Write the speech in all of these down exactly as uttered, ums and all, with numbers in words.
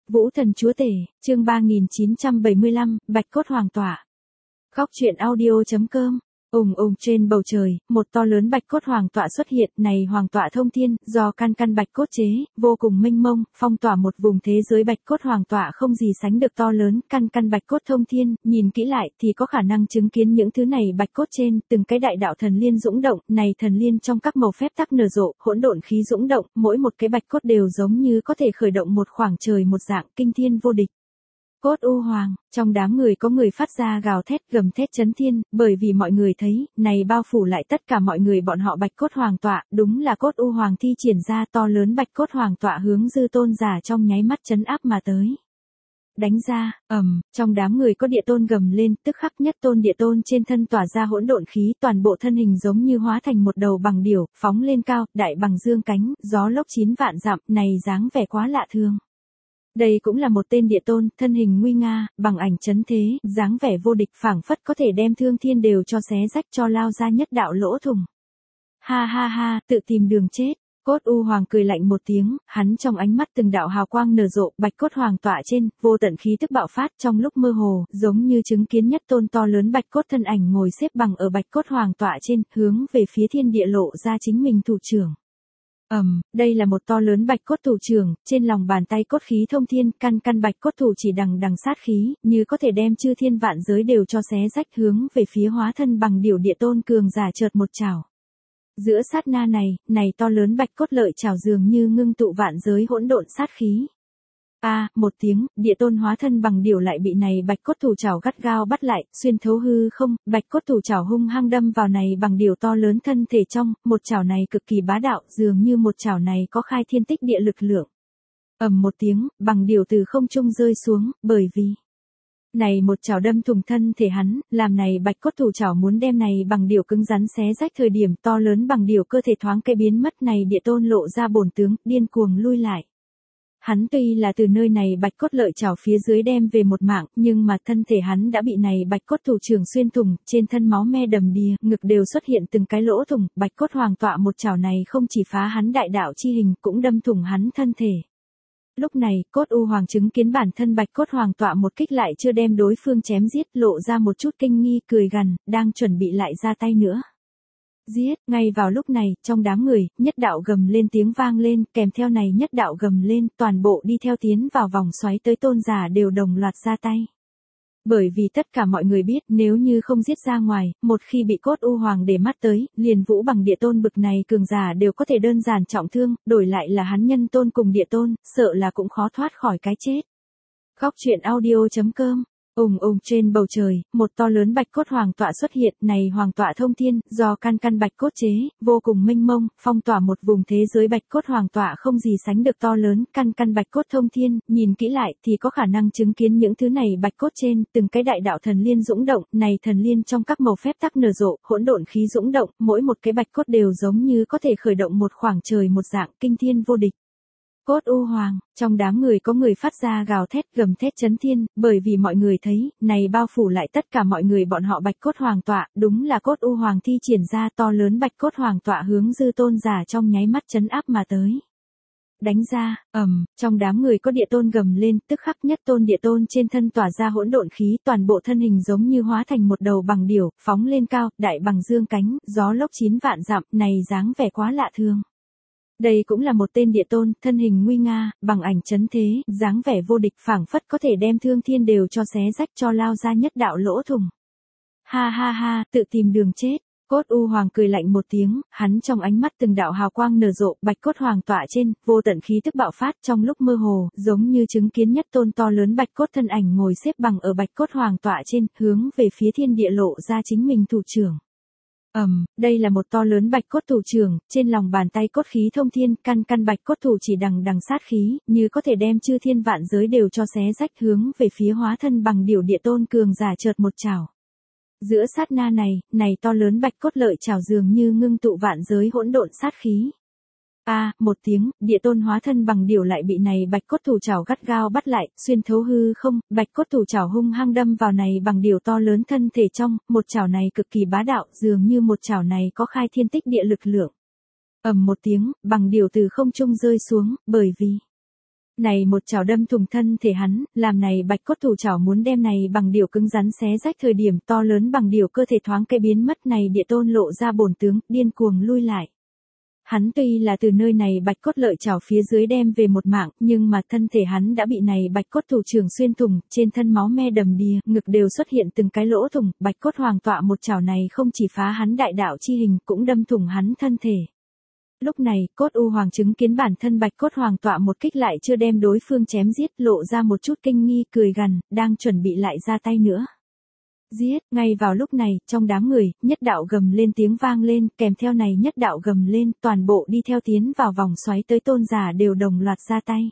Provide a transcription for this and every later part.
Vũ thần chúa tể, chương ba nghìn chín trăm bảy mươi lăm, Bạch cốt hoàng tọa. Khóc chuyện audio.com. Ùng ùng trên bầu trời, một to lớn bạch cốt hoàng tọa xuất hiện, này hoàng tọa thông thiên, do căn căn bạch cốt chế, vô cùng mênh mông, phong tỏa một vùng thế giới. Bạch cốt hoàng tọa không gì sánh được to lớn, căn căn bạch cốt thông thiên, nhìn kỹ lại thì có khả năng chứng kiến những thứ này bạch cốt trên, từng cái đại đạo thần liên dũng động, này thần liên trong các màu phép tắc nở rộ, hỗn độn khí dũng động, mỗi một cái bạch cốt đều giống như có thể khởi động một khoảng trời một dạng kinh thiên vô địch. Cốt U Hoàng, trong đám người có người phát ra gào thét gầm thét chấn thiên, bởi vì mọi người thấy, này bao phủ lại tất cả mọi người bọn họ bạch cốt hoàng tọa, đúng là cốt U Hoàng thi triển ra to lớn bạch cốt hoàng tọa hướng dư tôn giả trong nháy mắt chấn áp mà tới. Đánh ra, ầm, trong đám người có địa tôn gầm lên, tức khắc nhất tôn địa tôn trên thân tỏa ra hỗn độn khí, toàn bộ thân hình giống như hóa thành một đầu bằng điểu, phóng lên cao, đại bằng dương cánh, gió lốc chín vạn dặm, này dáng vẻ quá lạ thường. Đây cũng là một tên địa tôn, thân hình nguy nga, bằng ảnh chấn thế, dáng vẻ vô địch phảng phất có thể đem thương thiên đều cho xé rách cho lao ra nhất đạo lỗ thủng. Ha ha ha, tự tìm đường chết. Cốt U Hoàng cười lạnh một tiếng, hắn trong ánh mắt từng đạo hào quang nở rộ, bạch cốt hoàng tọa trên, vô tận khí tức bạo phát trong lúc mơ hồ, giống như chứng kiến nhất tôn to lớn bạch cốt thân ảnh ngồi xếp bằng ở bạch cốt hoàng tọa trên, hướng về phía thiên địa lộ ra chính mình thủ trưởng. Ầm, um, đây là một to lớn bạch cốt thủ trưởng, trên lòng bàn tay cốt khí thông thiên, căn căn bạch cốt thủ chỉ đằng đằng sát khí, như có thể đem chư thiên vạn giới đều cho xé rách hướng về phía hóa thân bằng điểu địa tôn cường giả chợt một chảo. Giữa sát na này, này to lớn bạch cốt lợi chảo dường như ngưng tụ vạn giới hỗn độn sát khí. A, à, một tiếng, địa tôn hóa thân bằng điểu lại bị này bạch cốt thủ chảo gắt gao bắt lại, xuyên thấu hư không, bạch cốt thủ chảo hung hăng đâm vào này bằng điểu to lớn thân thể trong, một chảo này cực kỳ bá đạo, dường như một chảo này có khai thiên tích địa lực lượng. Ầm một tiếng, bằng điểu từ không trung rơi xuống, bởi vì này một chảo đâm thủng thân thể hắn, làm này bạch cốt thủ chảo muốn đem này bằng điểu cứng rắn xé rách, thời điểm to lớn bằng điểu cơ thể thoáng cái biến mất, này địa tôn lộ ra bổn tướng, điên cuồng lui lại. Hắn tuy là từ nơi này bạch cốt lợi chảo phía dưới đem về một mạng, nhưng mà thân thể hắn đã bị này bạch cốt thủ trưởng xuyên thủng, trên thân máu me đầm đìa, ngực đều xuất hiện từng cái lỗ thủng, bạch cốt hoàng tọa một chảo này không chỉ phá hắn đại đạo chi hình, cũng đâm thủng hắn thân thể. Lúc này, cốt U Hoàng chứng kiến bản thân bạch cốt hoàng tọa một kích lại chưa đem đối phương chém giết, lộ ra một chút kinh nghi, cười gằn, đang chuẩn bị lại ra tay nữa. Giết, ngay vào lúc này, trong đám người, nhất đạo gầm lên tiếng vang lên, kèm theo này nhất đạo gầm lên, toàn bộ đi theo tiến vào vòng xoáy tới tôn giả đều đồng loạt ra tay. Bởi vì tất cả mọi người biết, nếu như không giết ra ngoài, một khi bị cốt U Hoàng để mắt tới, liền vũ bằng địa tôn bực này cường giả đều có thể đơn giản trọng thương, đổi lại là hắn nhân tôn cùng địa tôn, sợ là cũng khó thoát khỏi cái chết. Khóc chuyện audio.com. Ùng ùng trên bầu trời, một to lớn bạch cốt hoàng tọa xuất hiện, này hoàng tọa thông thiên, do căn căn bạch cốt chế, vô cùng mênh mông, phong tỏa một vùng thế giới. Bạch cốt hoàng tọa không gì sánh được to lớn, căn căn bạch cốt thông thiên, nhìn kỹ lại thì có khả năng chứng kiến những thứ này bạch cốt trên, từng cái đại đạo thần liên dũng động, này thần liên trong các màu phép tắc nở rộ, hỗn độn khí dũng động, mỗi một cái bạch cốt đều giống như có thể khởi động một khoảng trời một dạng kinh thiên vô địch. Cốt U Hoàng, trong đám người có người phát ra gào thét gầm thét chấn thiên, bởi vì mọi người thấy, này bao phủ lại tất cả mọi người bọn họ bạch cốt hoàng tọa, đúng là cốt U Hoàng thi triển ra to lớn bạch cốt hoàng tọa hướng dư tôn giả trong nháy mắt chấn áp mà tới. Đánh ra, ầm, trong đám người có địa tôn gầm lên, tức khắc nhất tôn địa tôn trên thân tỏa ra hỗn độn khí, toàn bộ thân hình giống như hóa thành một đầu bằng điểu, phóng lên cao, đại bằng dương cánh, gió lốc chín vạn dặm, này dáng vẻ quá lạ thường. Đây cũng là một tên địa tôn, thân hình nguy nga, bằng ảnh chấn thế, dáng vẻ vô địch phảng phất có thể đem thương thiên đều cho xé rách cho lao ra nhất đạo lỗ thủng. Ha ha ha, tự tìm đường chết. Cốt U Hoàng cười lạnh một tiếng, hắn trong ánh mắt từng đạo hào quang nở rộ, bạch cốt hoàng tọa trên, vô tận khí tức bạo phát trong lúc mơ hồ, giống như chứng kiến nhất tôn to lớn bạch cốt thân ảnh ngồi xếp bằng ở bạch cốt hoàng tọa trên, hướng về phía thiên địa lộ ra chính mình thủ trưởng. Ầm, um, đây là một to lớn bạch cốt thủ trưởng, trên lòng bàn tay cốt khí thông thiên, căn căn bạch cốt thủ chỉ đằng đằng sát khí, như có thể đem chư thiên vạn giới đều cho xé rách hướng về phía hóa thân bằng điểu địa tôn cường giả chợt một chảo. Giữa sát na này, này to lớn bạch cốt lợi chảo dường như ngưng tụ vạn giới hỗn độn sát khí. A, à, một tiếng, địa tôn hóa thân bằng điểu lại bị này bạch cốt thủ chảo gắt gao bắt lại, xuyên thấu hư không, bạch cốt thủ chảo hung hăng đâm vào này bằng điểu to lớn thân thể trong, một chảo này cực kỳ bá đạo, dường như một chảo này có khai thiên tích địa lực lượng. Ầm một tiếng, bằng điểu từ không trung rơi xuống, bởi vì Này một chảo đâm thủng thân thể hắn, làm này bạch cốt thủ chảo muốn đem này bằng điểu cứng rắn xé rách thời điểm to lớn bằng điểu cơ thể thoáng cái biến mất này địa tôn lộ ra bổn tướng, điên cuồng lui lại. Hắn tuy là từ nơi này bạch cốt lợi chảo phía dưới đem về một mạng, nhưng mà thân thể hắn đã bị này bạch cốt thủ trưởng xuyên thủng, trên thân máu me đầm đìa, ngực đều xuất hiện từng cái lỗ thủng, bạch cốt hoàng tọa một chảo này không chỉ phá hắn đại đạo chi hình, cũng đâm thủng hắn thân thể. Lúc này, cốt u hoàng chứng kiến bản thân bạch cốt hoàng tọa một kích lại chưa đem đối phương chém giết, lộ ra một chút kinh nghi, cười gằn, đang chuẩn bị lại ra tay nữa. Giết, ngay vào lúc này, trong đám người, nhất đạo gầm lên tiếng vang lên, kèm theo này nhất đạo gầm lên, toàn bộ đi theo tiến vào vòng xoáy tới tôn giả đều đồng loạt ra tay.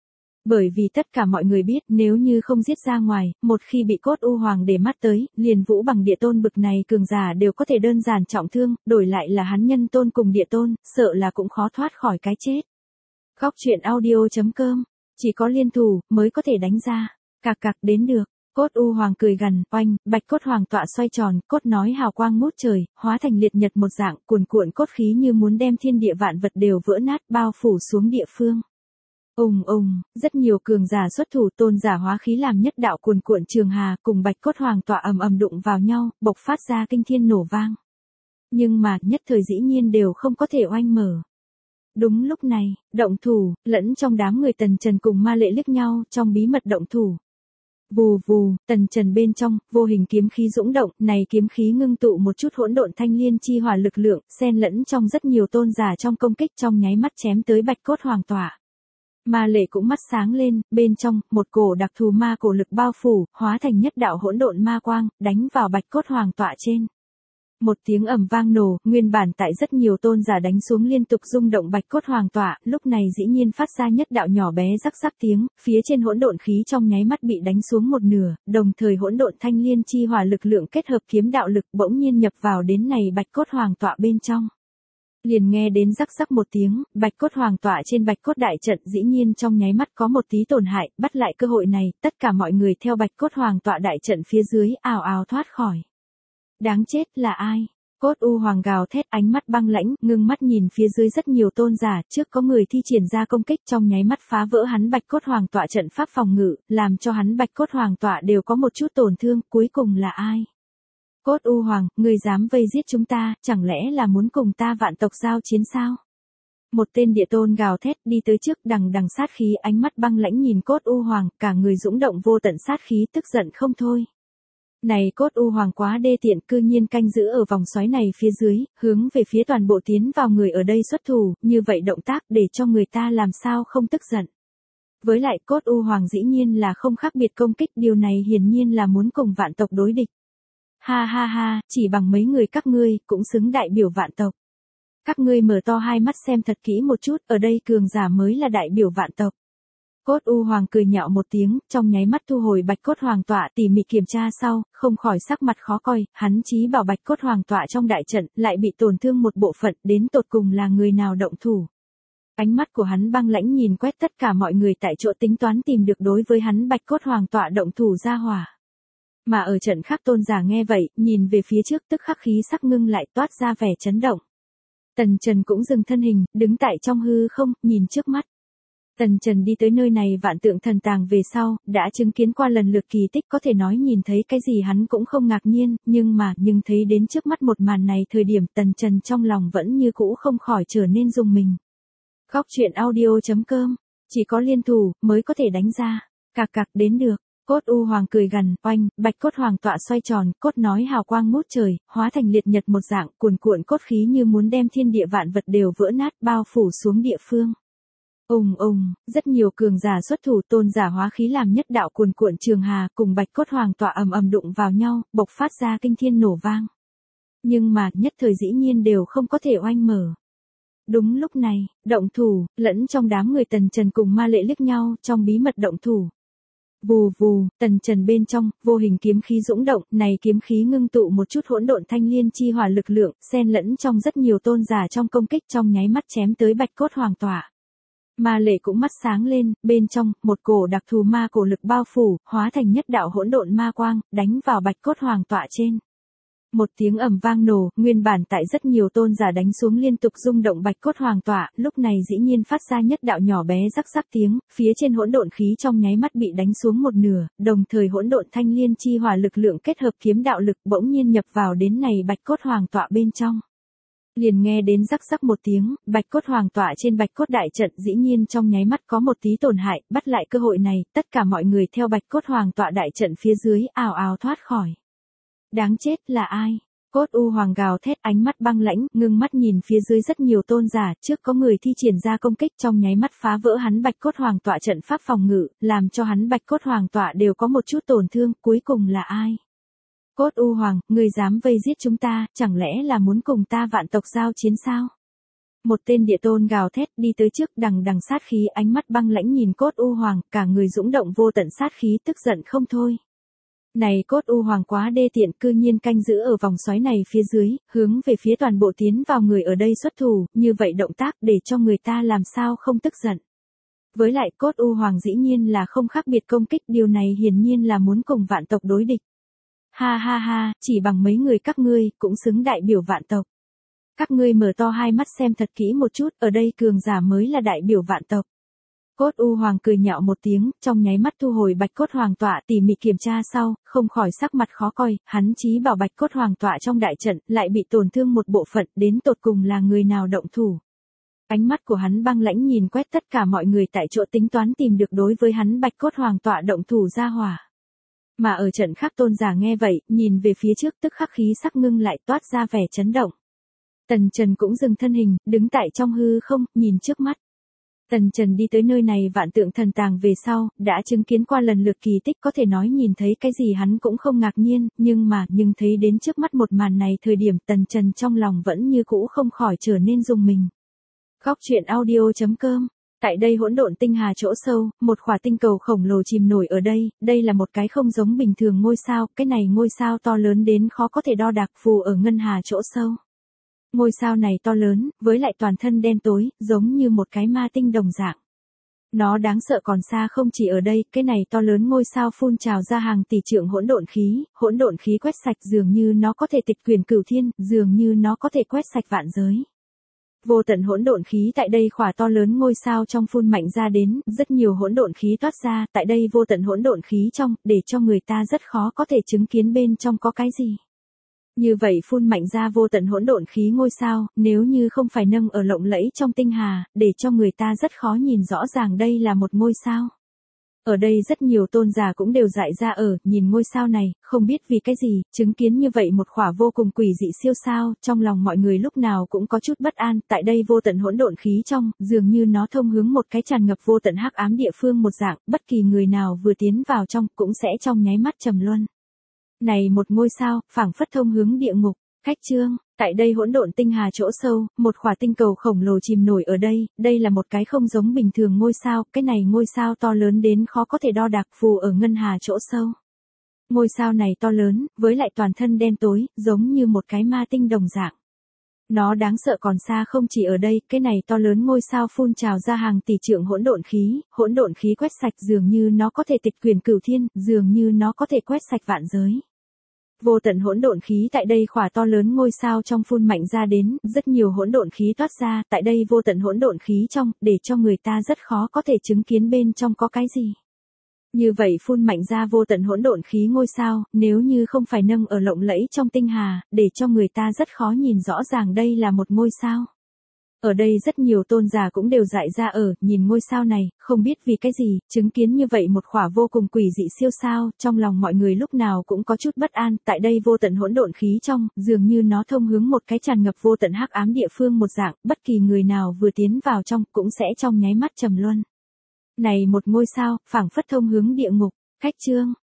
Bởi vì tất cả mọi người biết nếu như không giết ra ngoài, một khi bị cốt u hoàng để mắt tới, liền vũ bằng địa tôn bực này cường giả đều có thể đơn giản trọng thương, đổi lại là hắn nhân tôn cùng địa tôn, sợ là cũng khó thoát khỏi cái chết. Góc truyện audio chấm com, chỉ có liên thủ mới có thể đánh ra, cạc cạc đến được. Cốt u hoàng cười gằn, oanh, bạch cốt hoàng tọa xoay tròn, cốt nói hào quang ngút trời, hóa thành liệt nhật một dạng, cuồn cuộn cốt khí như muốn đem thiên địa vạn vật đều vỡ nát bao phủ xuống địa phương. Ùng ùng, rất nhiều cường giả xuất thủ, tôn giả hóa khí làm nhất đạo cuồn cuộn trường hà, cùng bạch cốt hoàng tọa ầm ầm đụng vào nhau, bộc phát ra kinh thiên nổ vang. Nhưng mà, nhất thời dĩ nhiên đều không có thể oanh mở. Đúng lúc này, động thủ, lẫn trong đám người Tần Trần cùng Ma Lệ liếc nhau, trong bí mật động thủ. Vù vù, Tần Trần bên trong, vô hình kiếm khí dũng động, này kiếm khí ngưng tụ một chút hỗn độn thanh liên chi hỏa lực lượng, xen lẫn trong rất nhiều tôn giả trong công kích trong nháy mắt chém tới bạch cốt hoàng tọa. Ma Lệ cũng mắt sáng lên, bên trong, một cổ đặc thù ma cổ lực bao phủ, hóa thành nhất đạo hỗn độn ma quang, đánh vào bạch cốt hoàng tọa trên. Một tiếng ầm vang nổ, nguyên bản tại rất nhiều tôn giả đánh xuống liên tục rung động bạch cốt hoàng tọa, lúc này dĩ nhiên phát ra nhất đạo nhỏ bé rắc rắc tiếng, phía trên hỗn độn khí trong nháy mắt bị đánh xuống một nửa, đồng thời hỗn độn thanh liên chi hỏa lực lượng kết hợp kiếm đạo lực bỗng nhiên nhập vào đến này bạch cốt hoàng tọa bên trong. Liền nghe đến rắc rắc một tiếng, bạch cốt hoàng tọa trên bạch cốt đại trận dĩ nhiên trong nháy mắt có một tí tổn hại, bắt lại cơ hội này, tất cả mọi người theo bạch cốt hoàng tọa đại trận phía dưới ào ào thoát khỏi. Đáng chết là ai? Cốt u hoàng gào thét, ánh mắt băng lãnh, ngưng mắt nhìn phía dưới rất nhiều tôn giả, trước có người thi triển ra công kích trong nháy mắt phá vỡ hắn bạch cốt hoàng tọa trận pháp phòng ngự, làm cho hắn bạch cốt hoàng tọa đều có một chút tổn thương, cuối cùng là ai? Cốt u hoàng, người dám vây giết chúng ta, chẳng lẽ là muốn cùng ta vạn tộc giao chiến sao? Một tên địa tôn gào thét đi tới trước đằng đằng sát khí, ánh mắt băng lãnh nhìn cốt u hoàng, cả người dũng động vô tận sát khí, tức giận không thôi. Này cốt u hoàng quá đê tiện, cư nhiên canh giữ ở vòng xoáy này phía dưới, hướng về phía toàn bộ tiến vào người ở đây xuất thủ, như vậy động tác để cho người ta làm sao không tức giận. Với lại cốt u hoàng dĩ nhiên là không khác biệt công kích, điều này hiển nhiên là muốn cùng vạn tộc đối địch. Ha ha ha, chỉ bằng mấy người các ngươi, cũng xứng đại biểu vạn tộc. Các ngươi mở to hai mắt xem thật kỹ một chút, ở đây cường giả mới là đại biểu vạn tộc. Cốt u hoàng cười nhạo một tiếng, trong nháy mắt thu hồi bạch cốt hoàng tọa, tỉ mỉ kiểm tra sau, không khỏi sắc mặt khó coi, hắn chí bảo bạch cốt hoàng tọa trong đại trận, lại bị tổn thương một bộ phận, đến tột cùng là người nào động thủ. Ánh mắt của hắn băng lãnh nhìn quét tất cả mọi người tại chỗ, tính toán tìm được đối với hắn bạch cốt hoàng tọa động thủ ra hỏa. Mà ở trận khác tôn giả nghe vậy, nhìn về phía trước tức khắc khí sắc ngưng lại, toát ra vẻ chấn động. Tần Trần cũng dừng thân hình, đứng tại trong hư không, nhìn trước mắt. Tần Trần đi tới nơi này vạn tượng thần tàng về sau, đã chứng kiến qua lần lượt kỳ tích, có thể nói nhìn thấy cái gì hắn cũng không ngạc nhiên, nhưng mà, nhưng thấy đến trước mắt một màn này thời điểm Tần Trần trong lòng vẫn như cũ không khỏi trở nên rùng mình. Góc truyện audio chấm com, chỉ có liên thủ mới có thể đánh ra, cạc cạc đến được. Cốt u hoàng cười gằn, oanh, bạch cốt hoàng tọa xoay tròn, cốt nói hào quang ngút trời, hóa thành liệt nhật một dạng, cuồn cuộn cốt khí như muốn đem thiên địa vạn vật đều vỡ nát bao phủ xuống địa phương. Ùng ùng, rất nhiều cường giả xuất thủ, tôn giả hóa khí làm nhất đạo cuồn cuộn trường hà, cùng bạch cốt hoàng tọa ầm ầm đụng vào nhau, bộc phát ra kinh thiên nổ vang. Nhưng mà, nhất thời dĩ nhiên đều không có thể oanh mở. Đúng lúc này, động thủ, lẫn trong đám người Tần Trần cùng Ma Lệ liếc nhau, trong bí mật động thủ. Vù vù, Tần Trần bên trong, vô hình kiếm khí dũng động, này kiếm khí ngưng tụ một chút hỗn độn thanh liên chi hỏa lực lượng, xen lẫn trong rất nhiều tôn giả trong công kích trong nháy mắt chém tới bạch cốt hoàng tọa. Ma Lệ cũng mắt sáng lên, bên trong, một cổ đặc thù ma cổ lực bao phủ, hóa thành nhất đạo hỗn độn ma quang, đánh vào bạch cốt hoàng tọa trên. Một tiếng ầm vang nổ, nguyên bản tại rất nhiều tôn giả đánh xuống liên tục rung động bạch cốt hoàng tọa, lúc này dĩ nhiên phát ra nhất đạo nhỏ bé rắc rắc tiếng, phía trên hỗn độn khí trong nháy mắt bị đánh xuống một nửa, đồng thời hỗn độn thanh liên chi hỏa lực lượng kết hợp kiếm đạo lực bỗng nhiên nhập vào đến này bạch cốt hoàng tọa bên trong. Liền nghe đến rắc rắc một tiếng, bạch cốt hoàng tọa trên bạch cốt đại trận dĩ nhiên trong nháy mắt có một tí tổn hại, bắt lại cơ hội này, tất cả mọi người theo bạch cốt hoàng tọa đại trận phía dưới ào ào thoát khỏi. Đáng chết là ai? Cốt u hoàng gào thét, ánh mắt băng lãnh, ngưng mắt nhìn phía dưới rất nhiều tôn giả, trước có người thi triển ra công kích trong nháy mắt phá vỡ hắn bạch cốt hoàng tọa trận pháp phòng ngự, làm cho hắn bạch cốt hoàng tọa đều có một chút tổn thương, cuối cùng là ai? Cốt u hoàng, ngươi dám vây giết chúng ta, chẳng lẽ là muốn cùng ta vạn tộc giao chiến sao? Một tên địa tôn gào thét đi tới trước đằng đằng sát khí, ánh mắt băng lãnh nhìn cốt u hoàng, cả người dũng động vô tận sát khí, tức giận không thôi. Này cốt u hoàng quá đê tiện, cư nhiên canh giữ ở vòng xoáy này phía dưới, hướng về phía toàn bộ tiến vào người ở đây xuất thủ, như vậy động tác để cho người ta làm sao không tức giận. Với lại cốt u hoàng dĩ nhiên là không khác biệt công kích, điều này hiển nhiên là muốn cùng vạn tộc đối địch. Ha ha ha, chỉ bằng mấy người các ngươi, cũng xứng đại biểu vạn tộc. Các ngươi mở to hai mắt xem thật kỹ một chút, ở đây cường giả mới là đại biểu vạn tộc. Cốt u hoàng cười nhạo một tiếng, trong nháy mắt thu hồi bạch cốt hoàng tọa, tỉ mỉ kiểm tra sau, không khỏi sắc mặt khó coi, hắn chí bảo bạch cốt hoàng tọa trong đại trận, lại bị tổn thương một bộ phận, đến tột cùng là người nào động thủ. Ánh mắt của hắn băng lãnh nhìn quét tất cả mọi người tại chỗ, tính toán tìm được đối với hắn bạch cốt hoàng tọa động thủ ra hỏa. Mà ở trận khác tôn giả nghe vậy, nhìn về phía trước tức khắc khí sắc ngưng lại, toát ra vẻ chấn động. Tần Trần cũng dừng thân hình, đứng tại trong hư không, nhìn trước mắt. Tần Trần đi tới nơi này vạn tượng thần tàng về sau, đã chứng kiến qua lần lượt kỳ tích, có thể nói nhìn thấy cái gì hắn cũng không ngạc nhiên, nhưng mà, nhưng thấy đến trước mắt một màn này thời điểm Tần Trần trong lòng vẫn như cũ không khỏi trở nên rùng mình. Góc truyện audio chấm com. Tại đây hỗn độn tinh hà chỗ sâu, một khỏa tinh cầu khổng lồ chìm nổi ở đây, đây là một cái không giống bình thường ngôi sao, cái này ngôi sao to lớn đến khó có thể đo đạc, phù ở ngân hà chỗ sâu. Ngôi sao này to lớn, với lại toàn thân đen tối, giống như một cái ma tinh đồng dạng. Nó đáng sợ còn xa không chỉ ở đây, cái này to lớn ngôi sao phun trào ra hàng tỷ trượng hỗn độn khí, hỗn độn khí quét sạch, dường như nó có thể tịch quyền cửu thiên, dường như nó có thể quét sạch vạn giới. Vô tận hỗn độn khí tại đây khỏa to lớn ngôi sao trong phun mạnh ra đến, rất nhiều hỗn độn khí toát ra, tại đây vô tận hỗn độn khí trong, để cho người ta rất khó có thể chứng kiến bên trong có cái gì. Như vậy phun mạnh ra vô tận hỗn độn khí ngôi sao, nếu như không phải nâng ở lộng lẫy trong tinh hà, để cho người ta rất khó nhìn rõ ràng đây là một ngôi sao. Ở đây rất nhiều tôn giả cũng đều dại ra ở, nhìn ngôi sao này, không biết vì cái gì, chứng kiến như vậy một khỏa vô cùng quỷ dị siêu sao, trong lòng mọi người lúc nào cũng có chút bất an, tại đây vô tận hỗn độn khí trong, dường như nó thông hướng một cái tràn ngập vô tận hắc ám địa phương một dạng, bất kỳ người nào vừa tiến vào trong, cũng sẽ trong nháy mắt trầm luân. Này một ngôi sao, phảng phất thông hướng địa ngục. Khách chương, tại đây hỗn độn tinh hà chỗ sâu, một khỏa tinh cầu khổng lồ chìm nổi ở đây, đây là một cái không giống bình thường ngôi sao, cái này ngôi sao to lớn đến khó có thể đo đạc, phù ở ngân hà chỗ sâu. Ngôi sao này to lớn, với lại toàn thân đen tối, giống như một cái ma tinh đồng dạng. Nó đáng sợ còn xa không chỉ ở đây, cái này to lớn ngôi sao phun trào ra hàng tỷ trượng hỗn độn khí, hỗn độn khí quét sạch, dường như nó có thể tịch quyền cửu thiên, dường như nó có thể quét sạch vạn giới. Vô tận hỗn độn khí tại đây khỏa to lớn ngôi sao trong phun mạnh ra đến, rất nhiều hỗn độn khí toát ra, tại đây vô tận hỗn độn khí trong, để cho người ta rất khó có thể chứng kiến bên trong có cái gì. Như vậy phun mạnh ra vô tận hỗn độn khí ngôi sao, nếu như không phải nâng ở lộng lẫy trong tinh hà, để cho người ta rất khó nhìn rõ ràng đây là một ngôi sao. Ở đây rất nhiều tôn giả cũng đều dại ra ở, nhìn ngôi sao này, không biết vì cái gì, chứng kiến như vậy một khỏa vô cùng quỷ dị siêu sao, trong lòng mọi người lúc nào cũng có chút bất an, tại đây vô tận hỗn độn khí trong, dường như nó thông hướng một cái tràn ngập vô tận hắc ám địa phương một dạng, bất kỳ người nào vừa tiến vào trong, cũng sẽ trong nháy mắt trầm luân. Này một ngôi sao, phảng phất thông hướng địa ngục. Khách chương,